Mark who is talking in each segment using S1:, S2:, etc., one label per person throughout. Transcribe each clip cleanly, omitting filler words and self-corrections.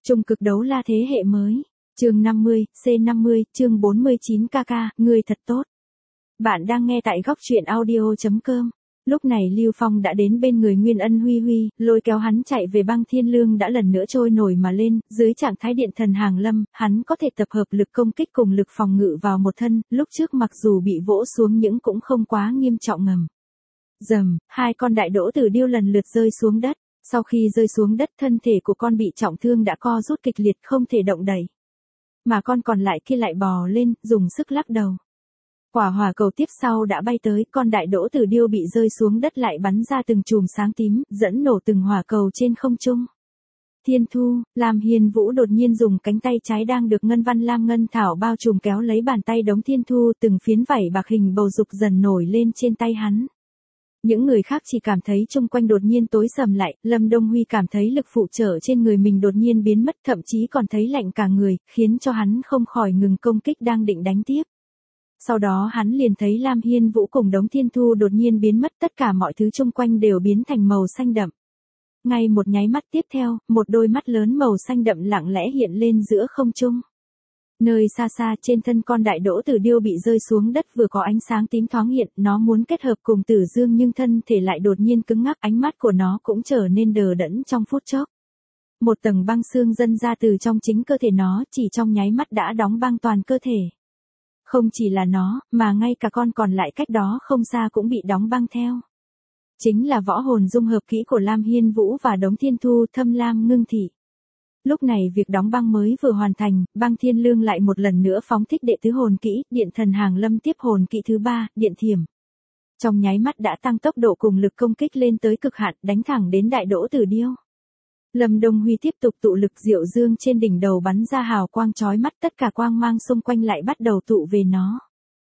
S1: Trung cực đấu la thế hệ mới. Chương 50, C50, chương 49 KK, người thật tốt. Bạn đang nghe tại góc truyện audio.com. Lúc này Lưu Phong đã đến bên người Nguyên Ân Huy Huy, lôi kéo hắn chạy về Băng Thiên Lương đã lần nữa trôi nổi mà lên, dưới trạng thái điện thần hàng lâm, hắn có thể tập hợp lực công kích cùng lực phòng ngự vào một thân, lúc trước mặc dù bị vỗ xuống những cũng không quá nghiêm trọng ngầm. Rầm, hai con đại đỗ tử điêu lần lượt rơi xuống đất, sau khi rơi xuống đất thân thể của con bị trọng thương đã co rút kịch liệt không thể động đậy. Mà con còn lại kia lại bò lên, dùng sức lắc đầu. Quả hỏa cầu tiếp sau đã bay tới, con đại đỗ tử điêu bị rơi xuống đất lại bắn ra từng chùm sáng tím, dẫn nổ từng hỏa cầu trên không trung. Thiên Thu, Lam Hiên Vũ đột nhiên dùng cánh tay trái đang được ngân văn lam ngân thảo bao trùm kéo lấy bàn tay đống Thiên Thu, từng phiến vảy bạc hình bầu dục dần nổi lên trên tay hắn. Những người khác chỉ cảm thấy chung quanh đột nhiên tối sầm lại, Lâm Đông Huy cảm thấy lực phụ trợ trên người mình đột nhiên biến mất, thậm chí còn thấy lạnh cả người, khiến cho hắn không khỏi ngừng công kích đang định đánh tiếp. Sau đó hắn liền thấy Lam Hiên Vũ cùng đống Thiên Thu đột nhiên biến mất, tất cả mọi thứ chung quanh đều biến thành màu xanh đậm. Ngay một nháy mắt tiếp theo, một đôi mắt lớn màu xanh đậm lặng lẽ hiện lên giữa không trung. Nơi xa xa trên thân con đại đỗ tử điêu bị rơi xuống đất vừa có ánh sáng tím thoáng hiện, nó muốn kết hợp cùng Tử Dương nhưng thân thể lại đột nhiên cứng ngắc, ánh mắt của nó cũng trở nên đờ đẫn trong phút chốc. Một tầng băng xương dâng ra từ trong chính cơ thể nó, chỉ trong nháy mắt đã đóng băng toàn cơ thể. Không chỉ là nó, mà ngay cả con còn lại cách đó không xa cũng bị đóng băng theo. Chính là võ hồn dung hợp kỹ của Lam Hiên Vũ và đống Thiên Thu Thâm Lam Ngưng Thị. Lúc này việc đóng băng mới vừa hoàn thành, Băng Thiên Lương lại một lần nữa phóng thích đệ tứ hồn kỹ, điện thần hàng lâm tiếp hồn kỹ thứ 3, điện thiểm. Trong nháy mắt đã tăng tốc độ cùng lực công kích lên tới cực hạn, đánh thẳng đến đại đỗ tử điêu. Lâm Đông Huy tiếp tục tụ lực diệu dương trên đỉnh đầu bắn ra hào quang chói mắt, tất cả quang mang xung quanh lại bắt đầu tụ về nó.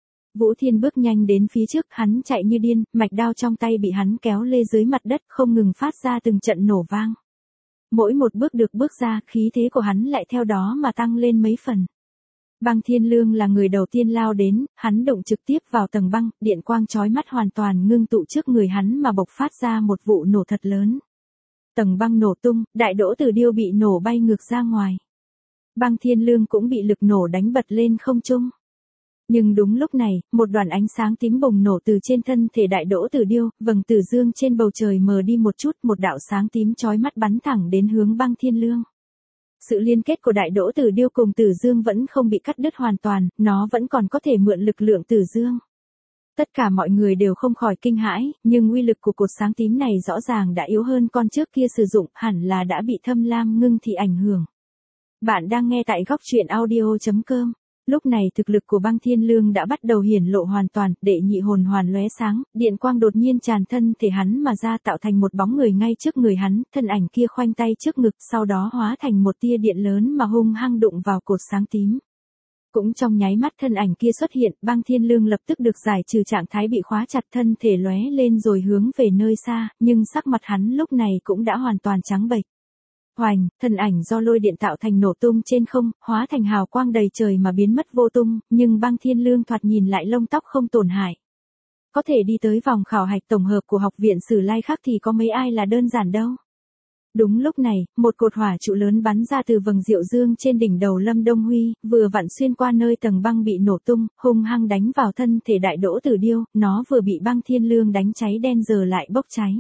S1: Vũ Thiên bước nhanh đến phía trước, hắn chạy như điên, mạch đao trong tay bị hắn kéo lê dưới mặt đất không ngừng phát ra từng trận nổ vang. Mỗi một bước được bước ra, khí thế của hắn lại theo đó mà tăng lên mấy phần. Băng Thiên Lương là người đầu tiên lao đến, hắn đụng trực tiếp vào tầng băng, điện quang chói mắt hoàn toàn ngưng tụ trước người hắn mà bộc phát ra một vụ nổ thật lớn. Tầng băng nổ tung, đại đỗ tử điêu bị nổ bay ngược ra ngoài. Băng Thiên Lương cũng bị lực nổ đánh bật lên không trung. Nhưng đúng lúc này, một đoàn ánh sáng tím bùng nổ từ trên thân thể đại đỗ tử điêu, vầng tử dương trên bầu trời mờ đi một chút, một đạo sáng tím chói mắt bắn thẳng đến hướng Băng Thiên Lương. Sự liên kết của đại đỗ tử điêu cùng tử dương vẫn không bị cắt đứt hoàn toàn, nó vẫn còn có thể mượn lực lượng tử dương. Tất cả mọi người đều không khỏi kinh hãi, nhưng uy lực của cột sáng tím này rõ ràng đã yếu hơn con trước kia sử dụng, hẳn là đã bị Thâm Lam Ngưng Thị ảnh hưởng. Bạn đang nghe tại góc truyện audio.com. Lúc này thực lực của Băng Thiên Lương đã bắt đầu hiển lộ hoàn toàn, đệ nhị hồn hoàn lóe sáng, điện quang đột nhiên tràn thân thể hắn mà ra tạo thành một bóng người ngay trước người hắn, thân ảnh kia khoanh tay trước ngực, sau đó hóa thành một tia điện lớn mà hung hăng đụng vào cột sáng tím. Cũng trong nháy mắt thân ảnh kia xuất hiện, Băng Thiên Lương lập tức được giải trừ trạng thái bị khóa chặt, thân thể lóe lên rồi hướng về nơi xa, nhưng sắc mặt hắn lúc này cũng đã hoàn toàn trắng bệch. Hoành, thân ảnh do lôi điện tạo thành nổ tung trên không, hóa thành hào quang đầy trời mà biến mất vô tung, nhưng Băng Thiên Lương thoạt nhìn lại lông tóc không tổn hại. Có thể đi tới vòng khảo hạch tổng hợp của học viện Sử Lai khác thì có mấy ai là đơn giản đâu. Đúng lúc này, một cột hỏa trụ lớn bắn ra từ vầng diệu dương trên đỉnh đầu Lâm Đông Huy, vừa vặn xuyên qua nơi tầng băng bị nổ tung, hung hăng đánh vào thân thể đại đỗ tử điêu, nó vừa bị Băng Thiên Lương đánh cháy đen giờ lại bốc cháy.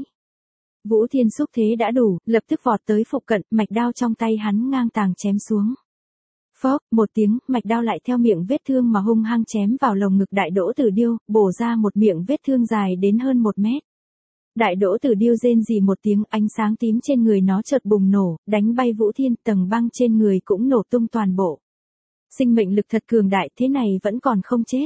S1: Vũ Thiên xúc thế đã đủ, lập tức vọt tới phụ cận, mạch đao trong tay hắn ngang tàng chém xuống. Phốc, một tiếng, mạch đao lại theo miệng vết thương mà hung hăng chém vào lồng ngực đại đỗ tử điêu, bổ ra một miệng vết thương dài đến hơn 1 mét. Đại đỗ tử điêu rên rỉ một tiếng, ánh sáng tím trên người nó chợt bùng nổ, đánh bay Vũ Thiên, tầng băng trên người cũng nổ tung toàn bộ. Sinh mệnh lực thật cường đại, thế này vẫn còn không chết.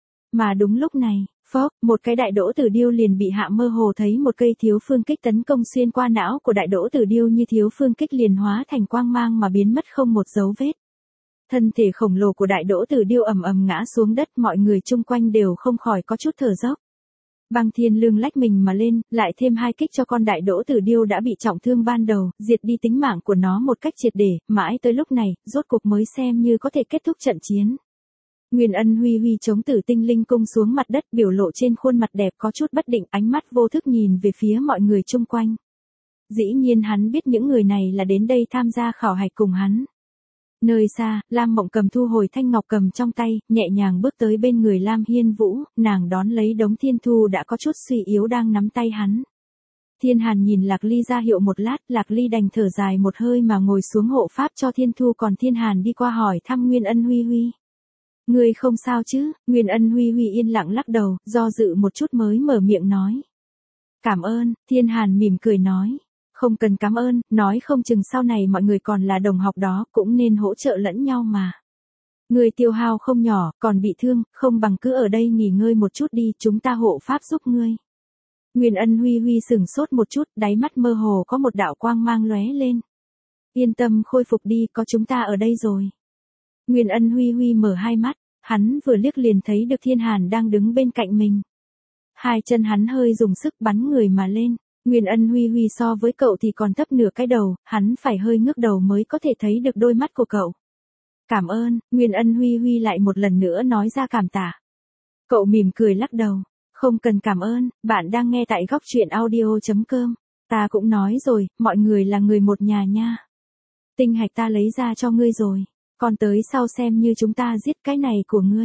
S1: Mà đúng lúc này, phốc, một cái đại đỗ tử điêu liền bị hạ mơ hồ thấy một cây thiếu phương kích tấn công xuyên qua não của đại đỗ tử điêu, như thiếu phương kích liền hóa thành quang mang mà biến mất không một dấu vết. Thân thể khổng lồ của đại đỗ tử điêu ầm ầm ngã xuống đất, mọi người chung quanh đều không khỏi có chút thở dốc. Băng Thiên Lương lách mình mà lên, lại thêm 2 kích cho con đại đỗ tử điêu đã bị trọng thương ban đầu, diệt đi tính mạng của nó một cách triệt để, mãi tới lúc này, rốt cuộc mới xem như có thể kết thúc trận chiến. Nguyên Ân Huy Huy chống Tử Tinh Linh cung xuống mặt đất, biểu lộ trên khuôn mặt đẹp có chút bất định, ánh mắt vô thức nhìn về phía mọi người chung quanh. Dĩ nhiên hắn biết những người này là đến đây tham gia khảo hạch cùng hắn. Nơi xa, Lam Mộng Cầm thu hồi thanh ngọc cầm trong tay, nhẹ nhàng bước tới bên người Lam Hiên Vũ, nàng đón lấy đống thiên thu đã có chút suy yếu đang nắm tay hắn. Thiên Hàn nhìn Lạc Ly ra hiệu một lát, Lạc Ly đành thở dài một hơi mà ngồi xuống hộ pháp cho Thiên Thu, còn Thiên Hàn đi qua hỏi thăm Nguyên Ân Huy Huy. Ngươi không sao chứ? Nguyên Ân Huy Huy yên lặng lắc đầu, do dự một chút mới mở miệng nói. Cảm ơn, Thiên Hàn mỉm cười nói. Không cần cảm ơn, nói không chừng sau này mọi người còn là đồng học đó, cũng nên hỗ trợ lẫn nhau mà. Ngươi tiêu hao không nhỏ, còn bị thương, không bằng cứ ở đây nghỉ ngơi một chút đi, chúng ta hộ pháp giúp ngươi. Nguyên Ân Huy Huy sửng sốt một chút, đáy mắt mơ hồ có một đạo quang mang lóe lên. Yên tâm khôi phục đi, có chúng ta ở đây rồi. Nguyên Ân Huy Huy mở hai mắt, hắn vừa liếc liền thấy được Thiên Hàn đang đứng bên cạnh mình. Hai chân hắn hơi dùng sức bắn người mà lên. Nguyên Ân Huy Huy so với cậu thì còn thấp nửa cái đầu, hắn phải hơi ngước đầu mới có thể thấy được đôi mắt của cậu. Cảm ơn, Nguyên Ân Huy Huy lại một lần nữa nói ra cảm tạ. Cậu mỉm cười lắc đầu. Không cần cảm ơn, bạn đang nghe tại góc truyện audio.com. Ta cũng nói rồi, mọi người là người một nhà nha. Tinh hạch ta lấy ra cho ngươi rồi, còn tới sau xem như chúng ta giết cái này của ngươi.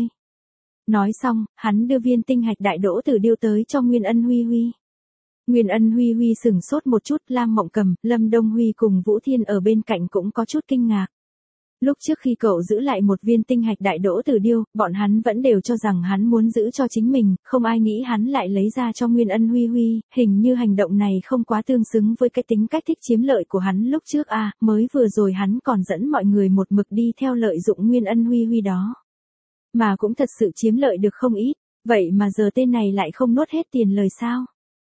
S1: Nói xong, hắn đưa viên tinh hạch đại đỗ tử điêu tới cho Nguyên Ân Huy Huy. Nguyên Ân Huy Huy sửng sốt một chút, Lam Mộng Cầm, Lâm Đông Huy cùng Vũ Thiên ở bên cạnh cũng có chút kinh ngạc. Lúc trước khi cậu giữ lại một viên tinh hạch đại đỗ tử điêu, bọn hắn vẫn đều cho rằng hắn muốn giữ cho chính mình, không ai nghĩ hắn lại lấy ra cho Nguyên Ân Huy Huy, hình như hành động này không quá tương xứng với cái tính cách thích chiếm lợi của hắn lúc trước mới vừa rồi hắn còn dẫn mọi người một mực đi theo lợi dụng Nguyên Ân Huy Huy đó. Mà cũng thật sự chiếm lợi được không ít, vậy mà giờ tên này lại không nuốt hết tiền lời sao?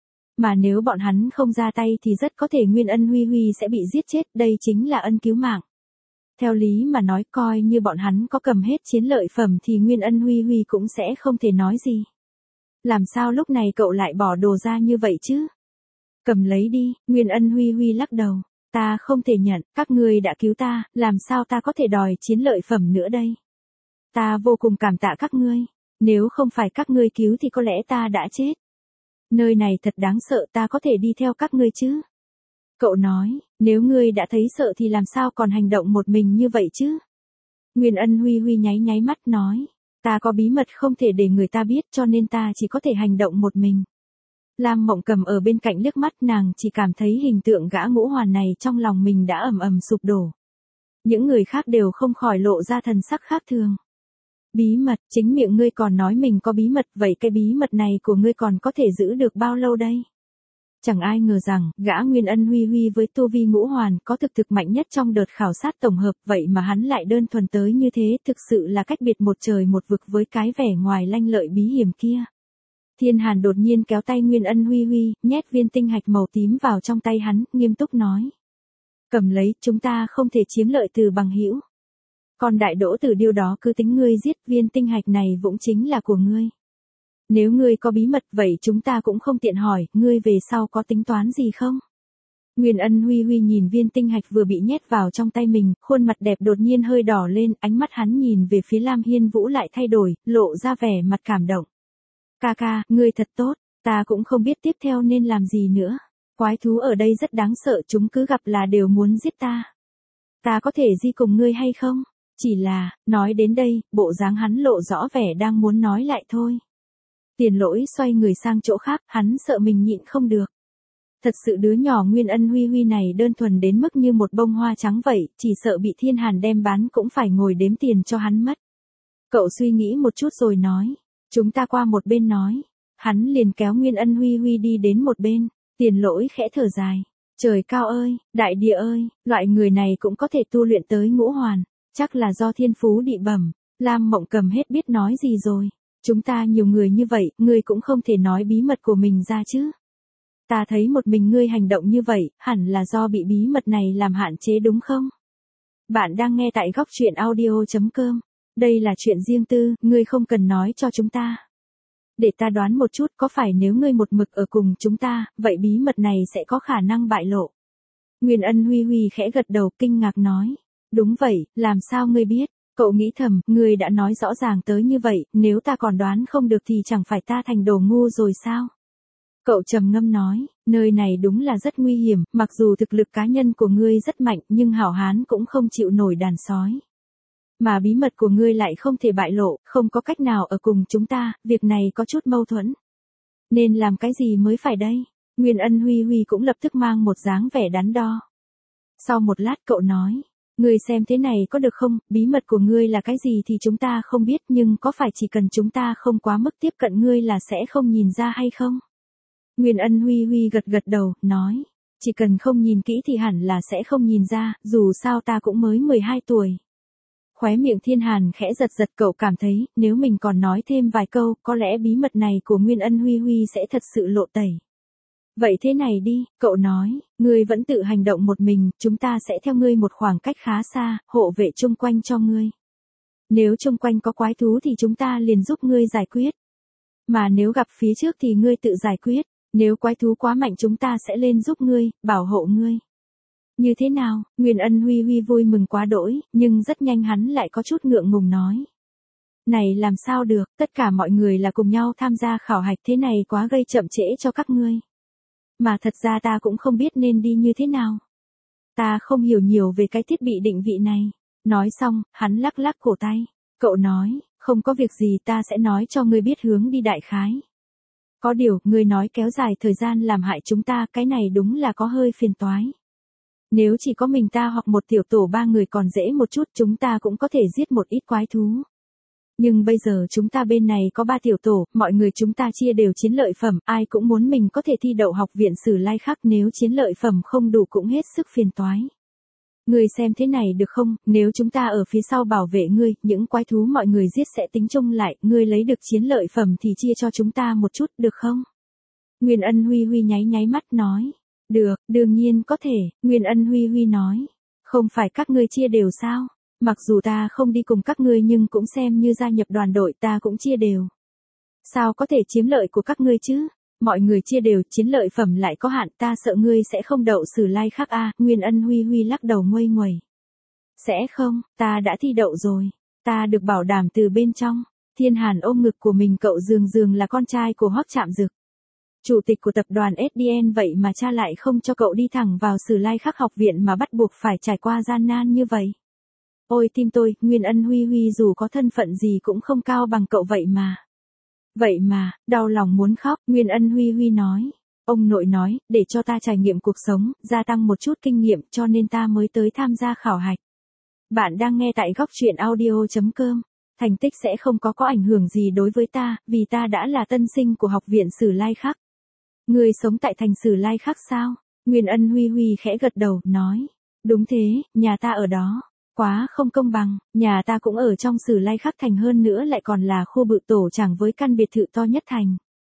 S1: Mà nếu bọn hắn không ra tay thì rất có thể Nguyên Ân Huy Huy sẽ bị giết chết, đây chính là ân cứu mạng. Theo lý mà nói coi như bọn hắn có cầm hết chiến lợi phẩm thì Nguyên Ân Huy Huy cũng sẽ không thể nói gì. Làm sao lúc này cậu lại bỏ đồ ra như vậy chứ? Cầm lấy đi, Nguyên Ân Huy Huy lắc đầu. Ta không thể nhận, các ngươi đã cứu ta, làm sao ta có thể đòi chiến lợi phẩm nữa đây? Ta vô cùng cảm tạ các ngươi, nếu không phải các ngươi cứu thì có lẽ ta đã chết. Nơi này thật đáng sợ, ta có thể đi theo các ngươi chứ? Cậu nói, nếu ngươi đã thấy sợ thì làm sao còn hành động một mình như vậy chứ? Nguyên Ân Huy Huy nháy nháy mắt nói, ta có bí mật không thể để người ta biết cho nên ta chỉ có thể hành động một mình. Lam Mộng Cầm ở bên cạnh liếc mắt, nàng chỉ cảm thấy hình tượng gã ngũ hoàn này trong lòng mình đã ầm ầm sụp đổ. Những người khác đều không khỏi lộ ra thần sắc khác thường. Bí mật, chính miệng ngươi còn nói mình có bí mật, vậy cái bí mật này của ngươi còn có thể giữ được bao lâu đây? Chẳng ai ngờ rằng, gã Nguyên Ân Huy Huy với tu vi ngũ hoàn có thực mạnh nhất trong đợt khảo sát tổng hợp, vậy mà hắn lại đơn thuần tới như thế, thực sự là cách biệt một trời một vực với cái vẻ ngoài lanh lợi bí hiểm kia. Thiên Hàn đột nhiên kéo tay Nguyên Ân Huy Huy, nhét viên tinh hạch màu tím vào trong tay hắn, nghiêm túc nói. Cầm lấy, chúng ta không thể chiếm lợi từ bằng hữu. Còn đại đỗ tử điêu đó cứ tính ngươi giết, viên tinh hạch này vũng chính là của ngươi. Nếu ngươi có bí mật vậy chúng ta cũng không tiện hỏi, ngươi về sau có tính toán gì không? Nguyên Ân Huy Huy nhìn viên tinh hạch vừa bị nhét vào trong tay mình, khuôn mặt đẹp đột nhiên hơi đỏ lên, ánh mắt hắn nhìn về phía Lam Hiên Vũ lại thay đổi, lộ ra vẻ mặt cảm động. Ca ca, ngươi thật tốt, ta cũng không biết tiếp theo nên làm gì nữa. Quái thú ở đây rất đáng sợ, chúng cứ gặp là đều muốn giết ta. Ta có thể đi cùng ngươi hay không? Chỉ là, nói đến đây, bộ dáng hắn lộ rõ vẻ đang muốn nói lại thôi. Tiền Lỗi xoay người sang chỗ khác, hắn sợ mình nhịn không được. Thật sự đứa nhỏ Nguyên Ân Huy Huy này đơn thuần đến mức như một bông hoa trắng vậy, chỉ sợ bị Thiên Hàn đem bán cũng phải ngồi đếm tiền cho hắn mất. Cậu suy nghĩ một chút rồi nói, chúng ta qua một bên nói. Hắn liền kéo Nguyên Ân Huy Huy đi đến một bên, Tiền Lỗi khẽ thở dài. Trời cao ơi, đại địa ơi, loại người này cũng có thể tu luyện tới ngũ hoàn, chắc là do thiên phú địa bẩm. Lam Mộng Cầm hết biết nói gì rồi. Chúng ta nhiều người như vậy, ngươi cũng không thể nói bí mật của mình ra chứ. Ta thấy một mình ngươi hành động như vậy, hẳn là do bị bí mật này làm hạn chế đúng không? Bạn đang nghe tại góc truyện audio.com. Đây là chuyện riêng tư, ngươi không cần nói cho chúng ta. Để ta đoán một chút, có phải nếu ngươi một mực ở cùng chúng ta, vậy bí mật này sẽ có khả năng bại lộ? Nguyên Ân Huy Huy khẽ gật đầu kinh ngạc nói. Đúng vậy, làm sao ngươi biết? Cậu nghĩ thầm, ngươi đã nói rõ ràng tới như vậy, nếu ta còn đoán không được thì chẳng phải ta thành đồ ngu rồi sao? Cậu trầm ngâm nói, nơi này đúng là rất nguy hiểm, mặc dù thực lực cá nhân của ngươi rất mạnh nhưng hảo hán cũng không chịu nổi đàn sói. Mà bí mật của ngươi lại không thể bại lộ, không có cách nào ở cùng chúng ta, việc này có chút mâu thuẫn. Nên làm cái gì mới phải đây? Nguyên Ân Huy Huy cũng lập tức mang một dáng vẻ đắn đo. Sau một lát cậu nói, ngươi xem thế này có được không, bí mật của ngươi là cái gì thì chúng ta không biết nhưng có phải chỉ cần chúng ta không quá mức tiếp cận ngươi là sẽ không nhìn ra hay không? Nguyên Ân Huy Huy gật gật đầu, nói, chỉ cần không nhìn kỹ thì hẳn là sẽ không nhìn ra, dù sao ta cũng mới 12 tuổi. Khóe miệng Thiên Hàn khẽ giật giật, cậu cảm thấy, nếu mình còn nói thêm vài câu, có lẽ bí mật này của Nguyên Ân Huy Huy sẽ thật sự lộ tẩy. Vậy thế này đi, cậu nói, ngươi vẫn tự hành động một mình, chúng ta sẽ theo ngươi một khoảng cách khá xa, hộ vệ chung quanh cho ngươi. Nếu chung quanh có quái thú thì chúng ta liền giúp ngươi giải quyết. Mà nếu gặp phía trước thì ngươi tự giải quyết, nếu quái thú quá mạnh chúng ta sẽ lên giúp ngươi, bảo hộ ngươi. Như thế nào? Nguyên Ân Huy Huy vui mừng quá đỗi, nhưng rất nhanh hắn lại có chút ngượng ngùng nói. Này làm sao được, tất cả mọi người là cùng nhau tham gia khảo hạch, thế này quá gây chậm trễ cho các ngươi. Mà thật ra ta cũng không biết nên đi như thế nào. Ta không hiểu nhiều về cái thiết bị định vị này. Nói xong, hắn lắc lắc cổ tay. Cậu nói, không có việc gì, ta sẽ nói cho ngươi biết hướng đi đại khái. Có điều, ngươi nói kéo dài thời gian làm hại chúng ta, cái này đúng là có hơi phiền toái. Nếu chỉ có mình ta hoặc một tiểu tổ 3 người còn dễ một chút, chúng ta cũng có thể giết một ít quái thú. Nhưng bây giờ chúng ta bên này có 3 tiểu tổ, mọi người chúng ta chia đều chiến lợi phẩm, ai cũng muốn mình có thể thi đậu học viện Sử Lai Khắc, nếu chiến lợi phẩm không đủ cũng hết sức phiền toái. Ngươi xem thế này được không, nếu chúng ta ở phía sau bảo vệ ngươi, những quái thú mọi người giết sẽ tính chung lại, ngươi lấy được chiến lợi phẩm thì chia cho chúng ta một chút, được không? Nguyên Ân Huy Huy nháy nháy mắt nói. Được, đương nhiên có thể, Nguyên Ân Huy Huy nói. Không phải các ngươi chia đều sao? Mặc dù ta không đi cùng các ngươi nhưng cũng xem như gia nhập đoàn đội, ta cũng chia đều. Sao có thể chiếm lợi của các ngươi chứ? Mọi người chia đều, chiến lợi phẩm lại có hạn, ta sợ ngươi sẽ không đậu Sử Lai Khắc a. Nguyên Ân Huy Huy lắc đầu nguây nguẩy. Sẽ không, ta đã thi đậu rồi. Ta được bảo đảm từ bên trong. Thiên Hàn ôm ngực của mình, cậu dường là con trai của Hoắc Trạm Dực. Chủ tịch của tập đoàn SDN vậy mà cha lại không cho cậu đi thẳng vào Sử Lai Khắc học viện mà bắt buộc phải trải qua gian nan như vậy. Ôi tim tôi, Nguyên Ân Huy Huy dù có thân phận gì cũng không cao bằng cậu vậy mà. Vậy mà, đau lòng muốn khóc, Nguyên Ân Huy Huy nói. Ông nội nói, để cho ta trải nghiệm cuộc sống, gia tăng một chút kinh nghiệm cho nên ta mới tới tham gia khảo hạch. Bạn đang nghe tại góc truyện audio.com. Thành tích sẽ không có ảnh hưởng gì đối với ta, vì ta đã là tân sinh của học viện Sử Lai Khắc. Ngươi sống tại thành Sử Lai Khắc sao? Nguyên Ân Huy Huy khẽ gật đầu, nói. Đúng thế, nhà ta ở đó. Quá không công bằng, nhà ta cũng ở trong Sử Lai Khắc thành, hơn nữa lại còn là khu bự tổ chẳng với căn biệt thự to nhất thành.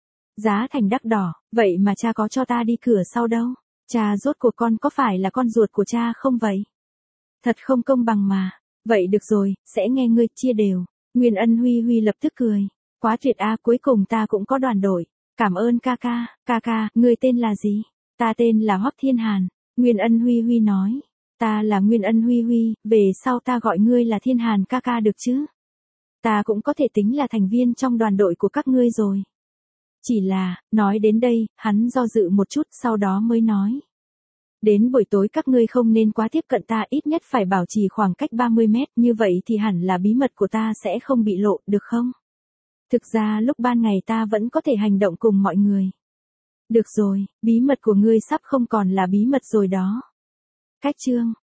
S1: Giá thành đắt đỏ, vậy mà cha có cho ta đi cửa sau đâu? Cha rốt cuộc con có phải là con ruột của cha không vậy? Thật không công bằng mà. Vậy được rồi, sẽ nghe ngươi chia đều. Nguyên Ân Huy Huy lập tức cười. Quá tuyệt a, cuối cùng ta cũng có đoàn đội. Cảm ơn ca ca, ngươi tên là gì? Ta tên là Hoắc Thiên Hàn. Nguyên Ân Huy Huy nói. Ta là Nguyên Ân Huy Huy, về sau ta gọi ngươi là Thiên Hàn ca được chứ? Ta cũng có thể tính là thành viên trong đoàn đội của các ngươi rồi. Chỉ là, nói đến đây, hắn do dự một chút sau đó mới nói. Đến buổi tối các ngươi không nên quá tiếp cận ta, ít nhất phải bảo trì khoảng cách 30 mét, như vậy thì hẳn là bí mật của ta sẽ không bị lộ, được không? Thực ra lúc ban ngày ta vẫn có thể hành động cùng mọi người. Được rồi, bí mật của ngươi sắp không còn là bí mật rồi đó. Cách chương